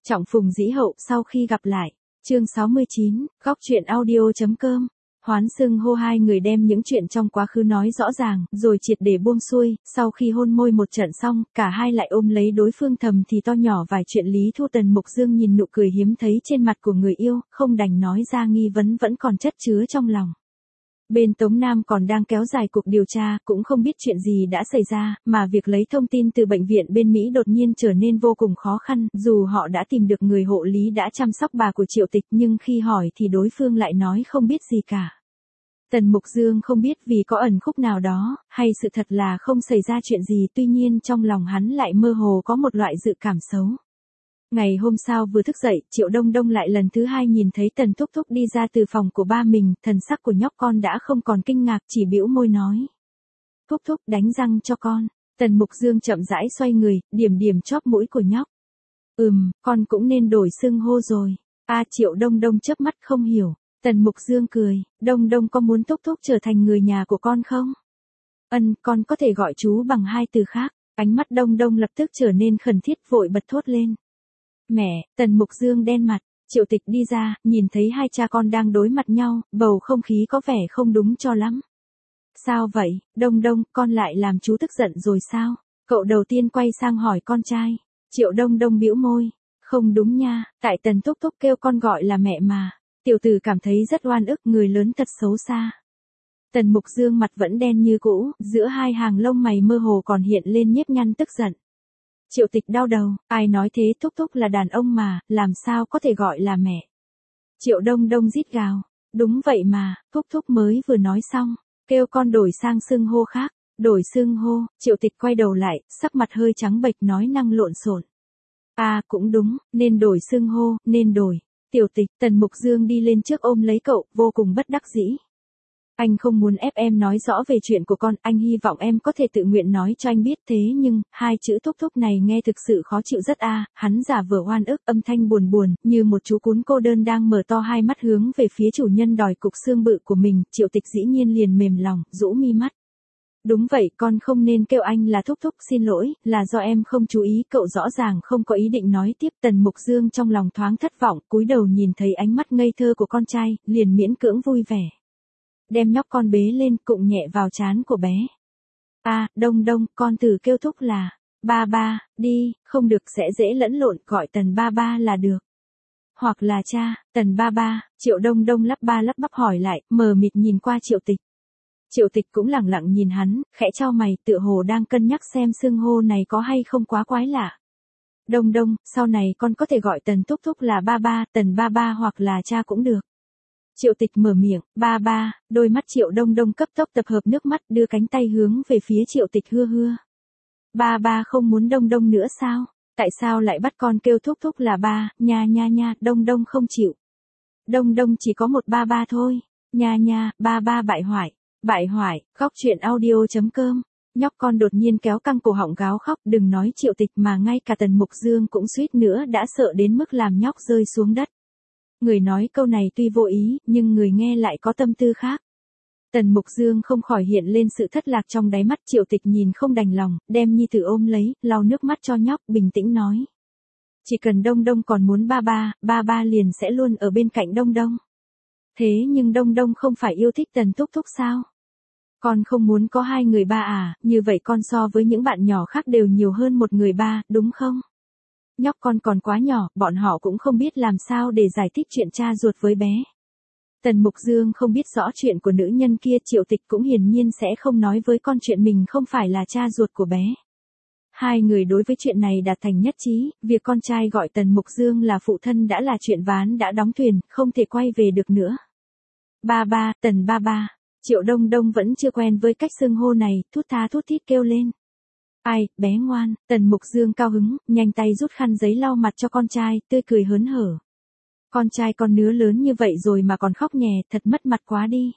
Trọng phùng dĩ hậu sau khi gặp lại. Chương 69, góc truyện audio.com. Hoán xưng hô hai người đem những chuyện trong quá khứ nói rõ ràng, rồi triệt để buông xuôi, sau khi hôn môi một trận xong, cả hai lại ôm lấy đối phương thầm thì to nhỏ vài chuyện Lý Thu Tần Mục Dương nhìn nụ cười hiếm thấy trên mặt của người yêu, không đành nói ra nghi vấn vẫn còn chất chứa trong lòng. Bên Tống Nam còn đang kéo dài cuộc điều tra, cũng không biết chuyện gì đã xảy ra, mà việc lấy thông tin từ bệnh viện bên Mỹ đột nhiên trở nên vô cùng khó khăn, dù họ đã tìm được người hộ lý đã chăm sóc bà của Triệu Tịch nhưng khi hỏi thì đối phương lại nói không biết gì cả. Tần Mục Dương không biết vì có ẩn khúc nào đó, hay sự thật là không xảy ra chuyện gì, tuy nhiên trong lòng hắn lại mơ hồ có một loại dự cảm xấu. Ngày hôm sau vừa thức dậy, Triệu Đông Đông lại lần thứ hai nhìn thấy Tần Thúc Thúc đi ra từ phòng của ba mình, thần sắc của nhóc con đã không còn kinh ngạc, chỉ bĩu môi nói. Thúc Thúc đánh răng cho con. Tần Mục Dương chậm rãi xoay người, điểm điểm chóp mũi của nhóc. Con cũng nên đổi xưng hô rồi. Triệu Đông Đông chớp mắt không hiểu. Tần Mục Dương cười, Đông Đông có muốn Thúc Thúc trở thành người nhà của con không? Con có thể gọi chú bằng hai từ khác. Ánh mắt Đông Đông lập tức trở nên khẩn thiết vội bật thốt lên. Mẹ, Tần Mục Dương đen mặt, Triệu Tịch đi ra, nhìn thấy hai cha con đang đối mặt nhau, bầu không khí có vẻ không đúng cho lắm. Sao vậy, Đông Đông, con lại làm chú tức giận rồi sao? Cậu đầu tiên quay sang hỏi con trai. Triệu Đông Đông bĩu môi. Không đúng nha, tại Tần Thúc Thúc kêu con gọi là mẹ mà. Tiểu tử cảm thấy rất oan ức, người lớn thật xấu xa. Tần Mục Dương mặt vẫn đen như cũ, giữa hai hàng lông mày mơ hồ còn hiện lên nếp nhăn tức giận. Triệu Tịch đau đầu, ai nói thế, Thúc Thúc là đàn ông mà, làm sao có thể gọi là mẹ. Triệu Đông Đông rít gào, đúng vậy mà, Thúc Thúc mới vừa nói xong, kêu con đổi sang xưng hô khác, đổi xưng hô. Triệu Tịch quay đầu lại, sắc mặt hơi trắng bệch nói năng lộn xộn. Cũng đúng, nên đổi xưng hô, nên đổi. Tiểu Tịch, Tần Mục Dương đi lên trước ôm lấy cậu, vô cùng bất đắc dĩ. Anh không muốn ép em nói rõ về chuyện của con, anh hy vọng em có thể tự nguyện nói cho anh biết, thế nhưng, hai chữ Thúc Thúc này nghe thực sự khó chịu rất. Hắn giả vờ oan ức, âm thanh buồn buồn, như một chú cún cô đơn đang mở to hai mắt hướng về phía chủ nhân đòi cục xương bự của mình. Triệu Tịch dĩ nhiên liền mềm lòng, rũ mi mắt. Đúng vậy, con không nên kêu anh là Thúc Thúc, xin lỗi, là do em không chú ý. Cậu rõ ràng không có ý định nói tiếp. Tần Mục Dương trong lòng thoáng thất vọng, cúi đầu nhìn thấy ánh mắt ngây thơ của con trai, liền miễn cưỡng vui vẻ. Đem nhóc con bế lên, cụng nhẹ vào trán của bé. Đông Đông, con thử kêu Thúc là ba ba, đi, không được sẽ dễ lẫn lộn, gọi Tần ba ba là được. Hoặc là cha, Tần ba ba. Triệu Đông Đông lắp ba lắp bắp hỏi lại, mờ mịt nhìn qua Triệu Tịch. Triệu Tịch cũng lẳng lặng nhìn hắn, khẽ chau mày, tựa hồ đang cân nhắc xem xưng hô này có hay không quá quái lạ. Đông Đông, sau này con có thể gọi Tần Thúc Thúc là ba ba, Tần ba ba hoặc là cha cũng được. Triệu Tịch mở miệng, ba ba. Đôi mắt Triệu Đông Đông cấp tốc tập hợp nước mắt, đưa cánh tay hướng về phía Triệu Tịch hưa hưa. Ba ba không muốn Đông Đông nữa sao? Tại sao lại bắt con kêu Thúc Thúc là ba? Nha, Đông Đông không chịu. Đông Đông chỉ có một ba ba thôi. Nha, ba ba bại hoại. Góc truyện audio.com. Nhóc con đột nhiên kéo căng cổ họng gào khóc, đừng nói Triệu Tịch mà ngay cả Tần Mục Dương cũng suýt nữa đã sợ đến mức làm nhóc rơi xuống đất. Người nói câu này tuy vô ý, nhưng người nghe lại có tâm tư khác. Tần Mục Dương không khỏi hiện lên sự thất lạc trong đáy mắt. Triệu Tịch nhìn không đành lòng, đem nhi tử ôm lấy, lau nước mắt cho nhóc, bình tĩnh nói. Chỉ cần Đông Đông còn muốn ba ba liền sẽ luôn ở bên cạnh Đông Đông. Thế nhưng Đông Đông không phải yêu thích Tần Thúc Thúc sao? Con không muốn có hai người ba như vậy con so với những bạn nhỏ khác đều nhiều hơn một người ba, đúng không? Nhóc con còn quá nhỏ, bọn họ cũng không biết làm sao để giải thích chuyện cha ruột với bé. Tần Mục Dương không biết rõ chuyện của nữ nhân kia, Triệu Tịch cũng hiển nhiên sẽ không nói với con chuyện mình không phải là cha ruột của bé. Hai người đối với chuyện này đạt thành nhất trí, việc con trai gọi Tần Mục Dương là phụ thân đã là chuyện ván đã đóng thuyền, không thể quay về được nữa. Ba ba, Tần ba ba. Triệu Đông Đông vẫn chưa quen với cách xưng hô này, thút tha thút thít kêu lên. Ai, bé ngoan. Tần Mục Dương cao hứng, nhanh tay rút khăn giấy lau mặt cho con trai, tươi cười hớn hở. Con trai con nứa lớn như vậy rồi mà còn khóc nhè, thật mất mặt quá đi.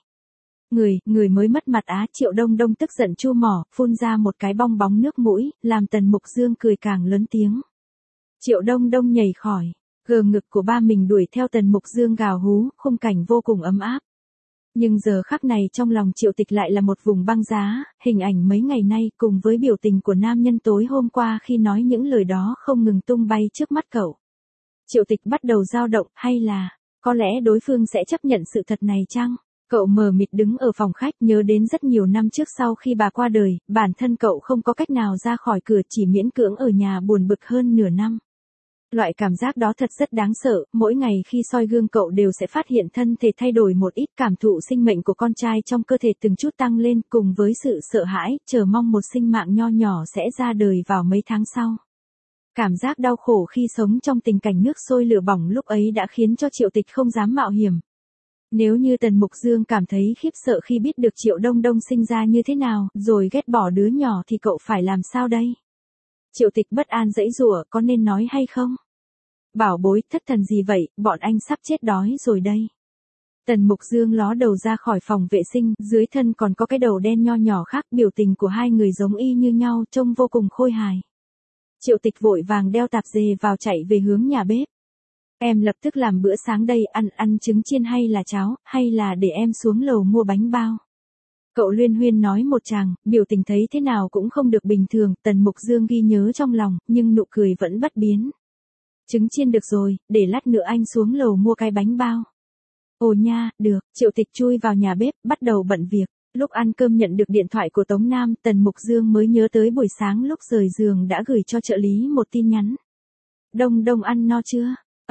Người mới mất mặt Triệu Đông Đông tức giận chu mỏ, phun ra một cái bong bóng nước mũi, làm Tần Mục Dương cười càng lớn tiếng. Triệu Đông Đông nhảy khỏi, gờ ngực của ba mình đuổi theo Tần Mục Dương gào hú, khung cảnh vô cùng ấm áp. Nhưng giờ khắc này trong lòng Triệu Tịch lại là một vùng băng giá, hình ảnh mấy ngày nay cùng với biểu tình của nam nhân tối hôm qua khi nói những lời đó không ngừng tung bay trước mắt cậu. Triệu Tịch bắt đầu dao động, hay là, có lẽ đối phương sẽ chấp nhận sự thật này chăng? Cậu mờ mịt đứng ở phòng khách nhớ đến rất nhiều năm trước sau khi bà qua đời, bản thân cậu không có cách nào ra khỏi cửa chỉ miễn cưỡng ở nhà buồn bực hơn nửa năm. Loại cảm giác đó thật rất đáng sợ, mỗi ngày khi soi gương cậu đều sẽ phát hiện thân thể thay đổi một ít, cảm thụ sinh mệnh của con trai trong cơ thể từng chút tăng lên cùng với sự sợ hãi, chờ mong một sinh mạng nho nhỏ sẽ ra đời vào mấy tháng sau. Cảm giác đau khổ khi sống trong tình cảnh nước sôi lửa bỏng lúc ấy đã khiến cho Triệu Tịch không dám mạo hiểm. Nếu như Tần Mục Dương cảm thấy khiếp sợ khi biết được Triệu Đông Đông sinh ra như thế nào, rồi ghét bỏ đứa nhỏ thì cậu phải làm sao đây? Triệu Tịch bất an giãy giụa, có nên nói hay không? Bảo bối, thất thần gì vậy, bọn anh sắp chết đói rồi đây. Tần Mục Dương ló đầu ra khỏi phòng vệ sinh, dưới thân còn có cái đầu đen nho nhỏ khác, biểu tình của hai người giống y như nhau, trông vô cùng khôi hài. Triệu Tịch vội vàng đeo tạp dề vào chạy về hướng nhà bếp. Em lập tức làm bữa sáng đây, ăn trứng chiên hay là cháo, hay là để em xuống lầu mua bánh bao. Cậu luyên huyên nói một tràng, biểu tình thấy thế nào cũng không được bình thường, Tần Mục Dương ghi nhớ trong lòng, nhưng nụ cười vẫn bất biến. Trứng chiên được rồi, để lát nữa anh xuống lầu mua cái bánh bao. Ồ nha, được, Triệu Tịch chui vào nhà bếp, bắt đầu bận việc. Lúc ăn cơm nhận được điện thoại của Tống Nam, Tần Mục Dương mới nhớ tới buổi sáng lúc rời giường đã gửi cho trợ lý một tin nhắn. Đông Đông ăn no chưa?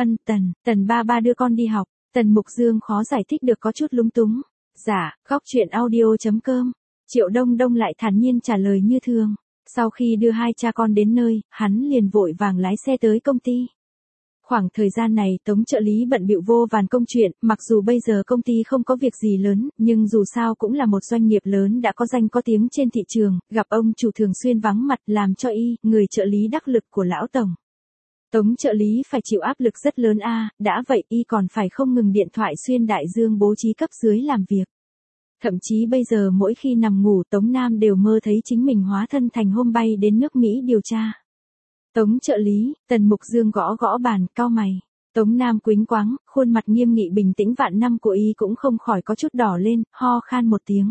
Tần ba đưa con đi học. Tần Mục Dương khó giải thích được có chút lúng túng. Dạ, góc chuyện audio.com. Triệu Đông Đông lại thản nhiên trả lời như thường. Sau khi đưa hai cha con đến nơi, hắn liền vội vàng lái xe tới công ty. Khoảng thời gian này Tống trợ lý bận bịu vô vàn công chuyện, mặc dù bây giờ công ty không có việc gì lớn, nhưng dù sao cũng là một doanh nghiệp lớn đã có danh có tiếng trên thị trường, gặp ông chủ thường xuyên vắng mặt làm cho người trợ lý đắc lực của lão tổng. Tống trợ lý phải chịu áp lực rất lớn đã vậy còn phải không ngừng điện thoại xuyên đại dương bố trí cấp dưới làm việc. Thậm chí bây giờ mỗi khi nằm ngủ Tống Nam đều mơ thấy chính mình hóa thân thành hôm bay đến nước Mỹ điều tra. Tống trợ lý, Tần Mục Dương gõ gõ bàn, cau mày. Tống Nam quĩnh quáng, khuôn mặt nghiêm nghị bình tĩnh vạn năm của cũng không khỏi có chút đỏ lên, ho khan một tiếng.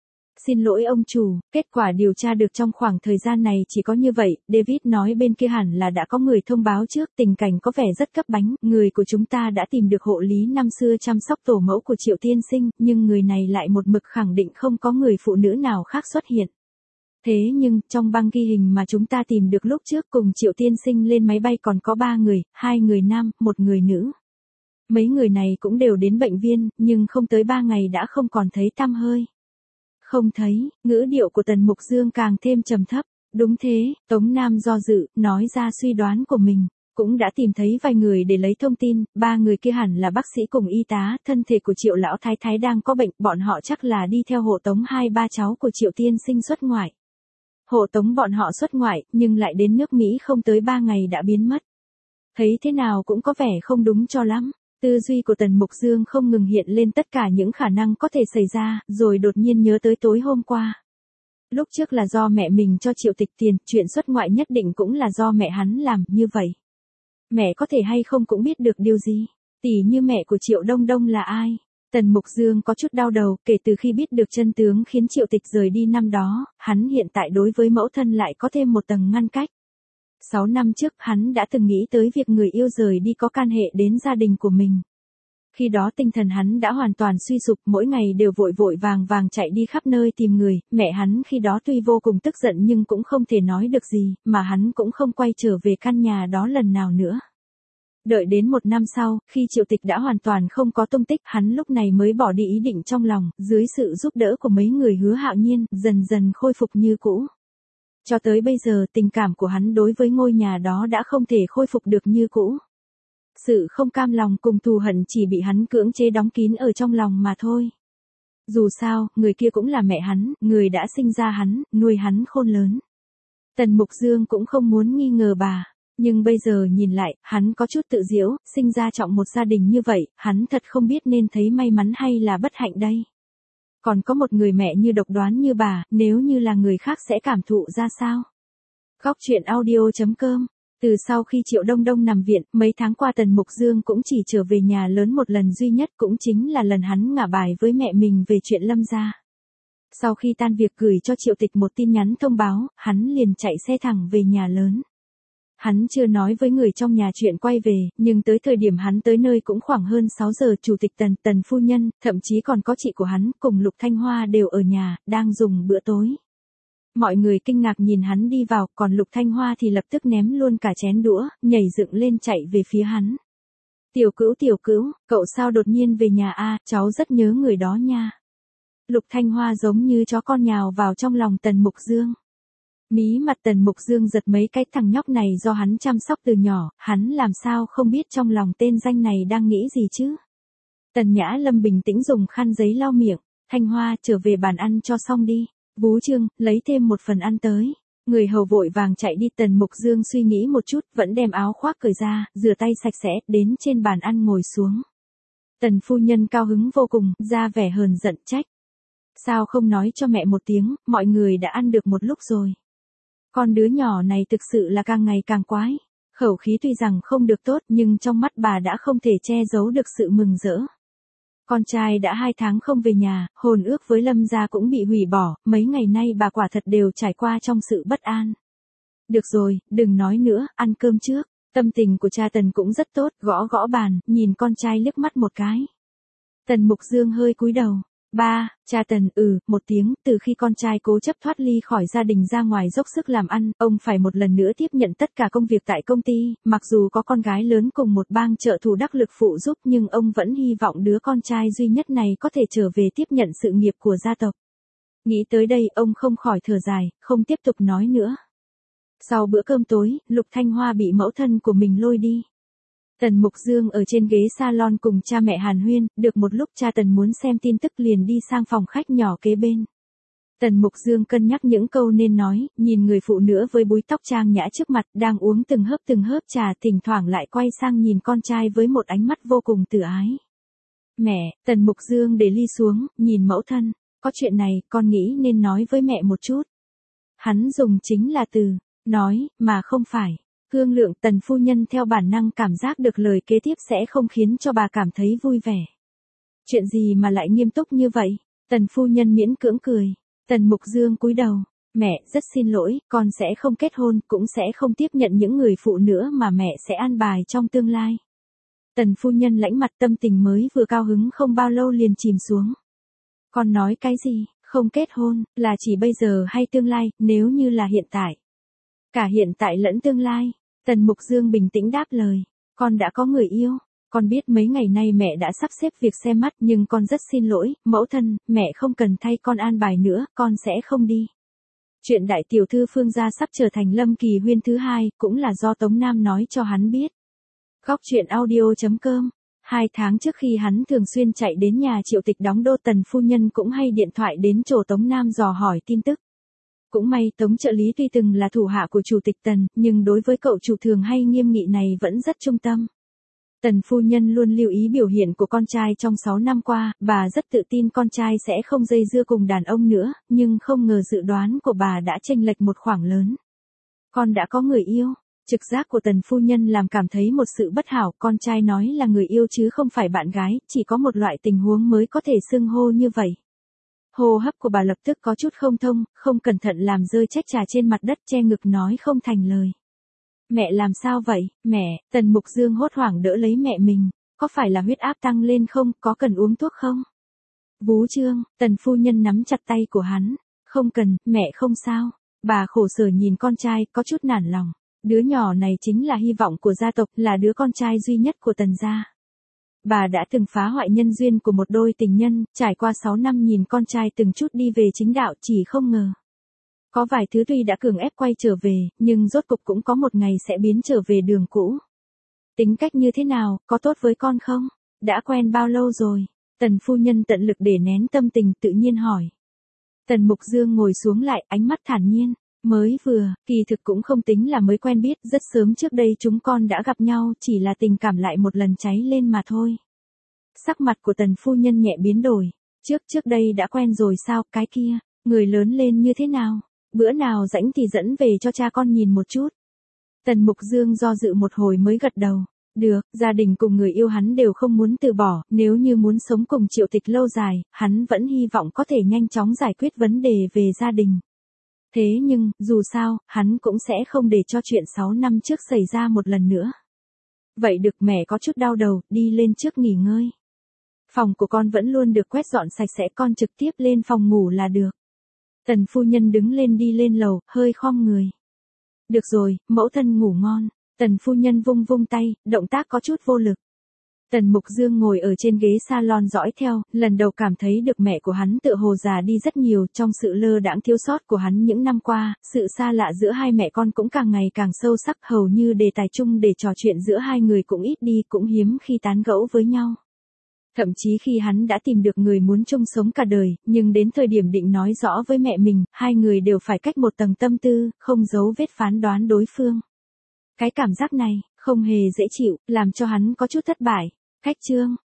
Xin lỗi ông chủ, kết quả điều tra được trong khoảng thời gian này chỉ có như vậy, David nói bên kia hẳn là đã có người thông báo trước, tình cảnh có vẻ rất cấp bánh, người của chúng ta đã tìm được hộ lý năm xưa chăm sóc tổ mẫu của Triệu tiên sinh, nhưng người này lại một mực khẳng định không có người phụ nữ nào khác xuất hiện. Thế nhưng, trong băng ghi hình mà chúng ta tìm được lúc trước cùng Triệu tiên sinh lên máy bay còn có 3 người, 2 người nam, 1 người nữ. Mấy người này cũng đều đến bệnh viên, nhưng không tới 3 ngày đã không còn thấy tăm hơi. Không thấy, ngữ điệu của Tần Mục Dương càng thêm trầm thấp. Đúng thế, Tống Nam do dự, nói ra suy đoán của mình. Cũng đã tìm thấy vài người để lấy thông tin, 3 người kia hẳn là bác sĩ cùng y tá, thân thể của Triệu lão thái thái đang có bệnh, bọn họ chắc là đi theo hộ tống 2-3 cháu của Triệu tiên sinh xuất ngoại. Hộ tống bọn họ xuất ngoại, nhưng lại đến nước Mỹ không tới 3 ngày đã biến mất. Thấy thế nào cũng có vẻ không đúng cho lắm. Tư duy của Tần Mục Dương không ngừng hiện lên tất cả những khả năng có thể xảy ra, rồi đột nhiên nhớ tới tối hôm qua. Lúc trước là do mẹ mình cho Triệu Tịch tiền, chuyện xuất ngoại nhất định cũng là do mẹ hắn làm, như vậy. Mẹ có thể hay không cũng biết được điều gì, tỉ như mẹ của Triệu Đông Đông là ai. Tần Mục Dương có chút đau đầu, kể từ khi biết được chân tướng khiến Triệu Tịch rời đi năm đó, hắn hiện tại đối với mẫu thân lại có thêm một tầng ngăn cách. 6 năm trước hắn đã từng nghĩ tới việc người yêu rời đi có can hệ đến gia đình của mình. Khi đó tinh thần hắn đã hoàn toàn suy sụp, mỗi ngày đều vội vội vàng vàng chạy đi khắp nơi tìm người, mẹ hắn khi đó tuy vô cùng tức giận nhưng cũng không thể nói được gì, mà hắn cũng không quay trở về căn nhà đó lần nào nữa. Đợi đến 1 năm sau, khi Triệu Tịch đã hoàn toàn không có tung tích, hắn lúc này mới bỏ đi ý định trong lòng, dưới sự giúp đỡ của mấy người Hứa Hạo Nhiên, dần dần khôi phục như cũ. Cho tới bây giờ tình cảm của hắn đối với ngôi nhà đó đã không thể khôi phục được như cũ. Sự không cam lòng cùng thù hận chỉ bị hắn cưỡng chế đóng kín ở trong lòng mà thôi. Dù sao, người kia cũng là mẹ hắn, người đã sinh ra hắn, nuôi hắn khôn lớn. Tần Mục Dương cũng không muốn nghi ngờ bà. Nhưng bây giờ nhìn lại, hắn có chút tự giễu, sinh ra trong một gia đình như vậy, hắn thật không biết nên thấy may mắn hay là bất hạnh đây. Còn có một người mẹ như độc đoán như bà, nếu như là người khác sẽ cảm thụ ra sao? Góc chuyện audio.com. Từ sau khi Triệu Đông Đông nằm viện, mấy tháng qua Tần Mục Dương cũng chỉ trở về nhà lớn một lần duy nhất, cũng chính là lần hắn ngả bài với mẹ mình về chuyện Lâm gia. Sau khi tan việc gửi cho Triệu Tịch một tin nhắn thông báo, hắn liền chạy xe thẳng về nhà lớn. Hắn chưa nói với người trong nhà chuyện quay về, nhưng tới thời điểm hắn tới nơi cũng khoảng hơn 6 giờ, chủ tịch Tần phu nhân, thậm chí còn có chị của hắn, cùng Lục Thanh Hoa đều ở nhà, đang dùng bữa tối. Mọi người kinh ngạc nhìn hắn đi vào, còn Lục Thanh Hoa thì lập tức ném luôn cả chén đũa, nhảy dựng lên chạy về phía hắn. Tiểu Cữu, cậu sao đột nhiên về nhà a? Cháu rất nhớ người đó nha. Lục Thanh Hoa giống như chó con nhào vào trong lòng Tần Mục Dương. Mí mặt Tần Mục Dương giật mấy cái, thằng nhóc này do hắn chăm sóc từ nhỏ, hắn làm sao không biết trong lòng tên danh này đang nghĩ gì chứ. Tần Nhã Lâm bình tĩnh dùng khăn giấy lau miệng, Thanh Hoa trở về bàn ăn cho xong đi. Vú Trương, lấy thêm một phần ăn tới. Người hầu vội vàng chạy đi. Tần Mục Dương suy nghĩ một chút, vẫn đem áo khoác cởi ra, rửa tay sạch sẽ, đến trên bàn ăn ngồi xuống. Tần phu nhân cao hứng vô cùng, ra vẻ hờn giận trách. Sao không nói cho mẹ một tiếng, mọi người đã ăn được một lúc rồi. Con đứa nhỏ này thực sự là càng ngày càng quái. Khẩu khí tuy rằng không được tốt nhưng trong mắt bà đã không thể che giấu được sự mừng rỡ. Con trai đã 2 tháng không về nhà, hôn ước với Lâm gia cũng bị hủy bỏ, mấy ngày nay bà quả thật đều trải qua trong sự bất an. Được rồi, đừng nói nữa, ăn cơm trước. Tâm tình của cha Tần cũng rất tốt, gõ gõ bàn, nhìn con trai liếc mắt một cái. Tần Mục Dương hơi cúi đầu. Ba, cha Tần, một tiếng, từ khi con trai cố chấp thoát ly khỏi gia đình ra ngoài dốc sức làm ăn, ông phải một lần nữa tiếp nhận tất cả công việc tại công ty, mặc dù có con gái lớn cùng một bang trợ thủ đắc lực phụ giúp nhưng ông vẫn hy vọng đứa con trai duy nhất này có thể trở về tiếp nhận sự nghiệp của gia tộc. Nghĩ tới đây ông không khỏi thở dài, không tiếp tục nói nữa. Sau bữa cơm tối, Lục Thanh Hoa bị mẫu thân của mình lôi đi. Tần Mục Dương ở trên ghế salon cùng cha mẹ hàn huyên, được một lúc cha Tần muốn xem tin tức liền đi sang phòng khách nhỏ kế bên. Tần Mục Dương cân nhắc những câu nên nói, nhìn người phụ nữ với búi tóc trang nhã trước mặt đang uống từng hớp trà, thỉnh thoảng lại quay sang nhìn con trai với một ánh mắt vô cùng từ ái. Mẹ, Tần Mục Dương để ly xuống, nhìn mẫu thân, có chuyện này con nghĩ nên nói với mẹ một chút. Hắn dùng chính là từ, nói, mà không phải. Cương lượng. Tần phu nhân theo bản năng cảm giác được lời kế tiếp sẽ không khiến cho bà cảm thấy vui vẻ. Chuyện gì mà lại nghiêm túc như vậy? Tần phu nhân miễn cưỡng cười. Tần Mục Dương cúi đầu. Mẹ, rất xin lỗi, con sẽ không kết hôn, cũng sẽ không tiếp nhận những người phụ nữa mà mẹ sẽ an bài trong tương lai. Tần phu nhân lãnh mặt, tâm tình mới vừa cao hứng không bao lâu liền chìm xuống. Con nói cái gì? Không kết hôn, là chỉ bây giờ hay tương lai, nếu như là hiện tại? Cả hiện tại lẫn tương lai. Tần Mục Dương bình tĩnh đáp lời. Con đã có người yêu. Con biết mấy ngày nay mẹ đã sắp xếp việc xem mắt nhưng con rất xin lỗi, mẫu thân, mẹ không cần thay con an bài nữa, con sẽ không đi. Chuyện đại tiểu thư Phương gia sắp trở thành Lâm Kỳ Huyên thứ 2, cũng là do Tống Nam nói cho hắn biết. Góc truyện audio.com. 2 tháng trước khi hắn thường xuyên chạy đến nhà Triệu Tịch đóng đô, Tần phu nhân cũng hay điện thoại đến chỗ Tống Nam dò hỏi tin tức. Cũng may Tống trợ lý tuy từng là thủ hạ của chủ tịch Tần, nhưng đối với cậu chủ thường hay nghiêm nghị này vẫn rất trung tâm. Tần phu nhân luôn lưu ý biểu hiện của con trai trong 6 năm qua, bà rất tự tin con trai sẽ không dây dưa cùng đàn ông nữa, nhưng không ngờ dự đoán của bà đã chênh lệch một khoảng lớn. Con đã có người yêu. Trực giác của Tần phu nhân làm cảm thấy một sự bất hảo, con trai nói là người yêu chứ không phải bạn gái, chỉ có một loại tình huống mới có thể xưng hô như vậy. Hô hấp của bà lập tức có chút không thông, không cẩn thận làm rơi chén trà trên mặt đất, che ngực nói không thành lời. Mẹ làm sao vậy, mẹ? Tần Mục Dương hốt hoảng đỡ lấy mẹ mình. Có phải là huyết áp tăng lên không, có cần uống thuốc không? Vú Trương, Tần phu nhân nắm chặt tay của hắn. Không cần, mẹ không sao. Bà khổ sở nhìn con trai, có chút nản lòng. Đứa nhỏ này chính là hy vọng của gia tộc, là đứa con trai duy nhất của Tần gia. Bà đã từng phá hoại nhân duyên của một đôi tình nhân, trải qua 6 năm nhìn con trai từng chút đi về chính đạo, chỉ không ngờ. Có vài thứ tuy đã cường ép quay trở về, nhưng rốt cục cũng có một ngày sẽ biến trở về đường cũ. Tính cách như thế nào, có tốt với con không? Đã quen bao lâu rồi? Tần phu nhân tận lực để nén tâm tình, tự nhiên hỏi. Tần Mục Dương ngồi xuống lại, ánh mắt thản nhiên. Mới vừa, kỳ thực cũng không tính là mới quen biết, rất sớm trước đây chúng con đã gặp nhau, chỉ là tình cảm lại một lần cháy lên mà thôi. Sắc mặt của Tần phu nhân nhẹ biến đổi. Trước đây đã quen rồi sao, cái kia, người lớn lên như thế nào? Bữa nào rảnh thì dẫn về cho cha con nhìn một chút. Tần Mục Dương do dự một hồi mới gật đầu. Được, gia đình cùng người yêu hắn đều không muốn từ bỏ, nếu như muốn sống cùng Triệu Tịch lâu dài, hắn vẫn hy vọng có thể nhanh chóng giải quyết vấn đề về gia đình. Thế nhưng, dù sao, hắn cũng sẽ không để cho chuyện 6 năm trước xảy ra một lần nữa. Vậy được, mẹ có chút đau đầu, đi lên trước nghỉ ngơi. Phòng của con vẫn luôn được quét dọn sạch sẽ, con trực tiếp lên phòng ngủ là được. Tần phu nhân đứng lên đi lên lầu, hơi khom người. Được rồi, mẫu thân ngủ ngon. Tần phu nhân vung vung tay, động tác có chút vô lực. Tần Mục Dương ngồi ở trên ghế salon dõi theo, lần đầu cảm thấy được mẹ của hắn tựa hồ già đi rất nhiều trong sự lơ đãng thiếu sót của hắn những năm qua, sự xa lạ giữa hai mẹ con cũng càng ngày càng sâu sắc, hầu như đề tài chung để trò chuyện giữa hai người cũng ít đi, cũng hiếm khi tán gẫu với nhau. Thậm chí khi hắn đã tìm được người muốn chung sống cả đời, nhưng đến thời điểm định nói rõ với mẹ mình, hai người đều phải cách một tầng tâm tư, không giấu vết phán đoán đối phương. Cái cảm giác này, không hề dễ chịu, làm cho hắn có chút thất bại. Cách chương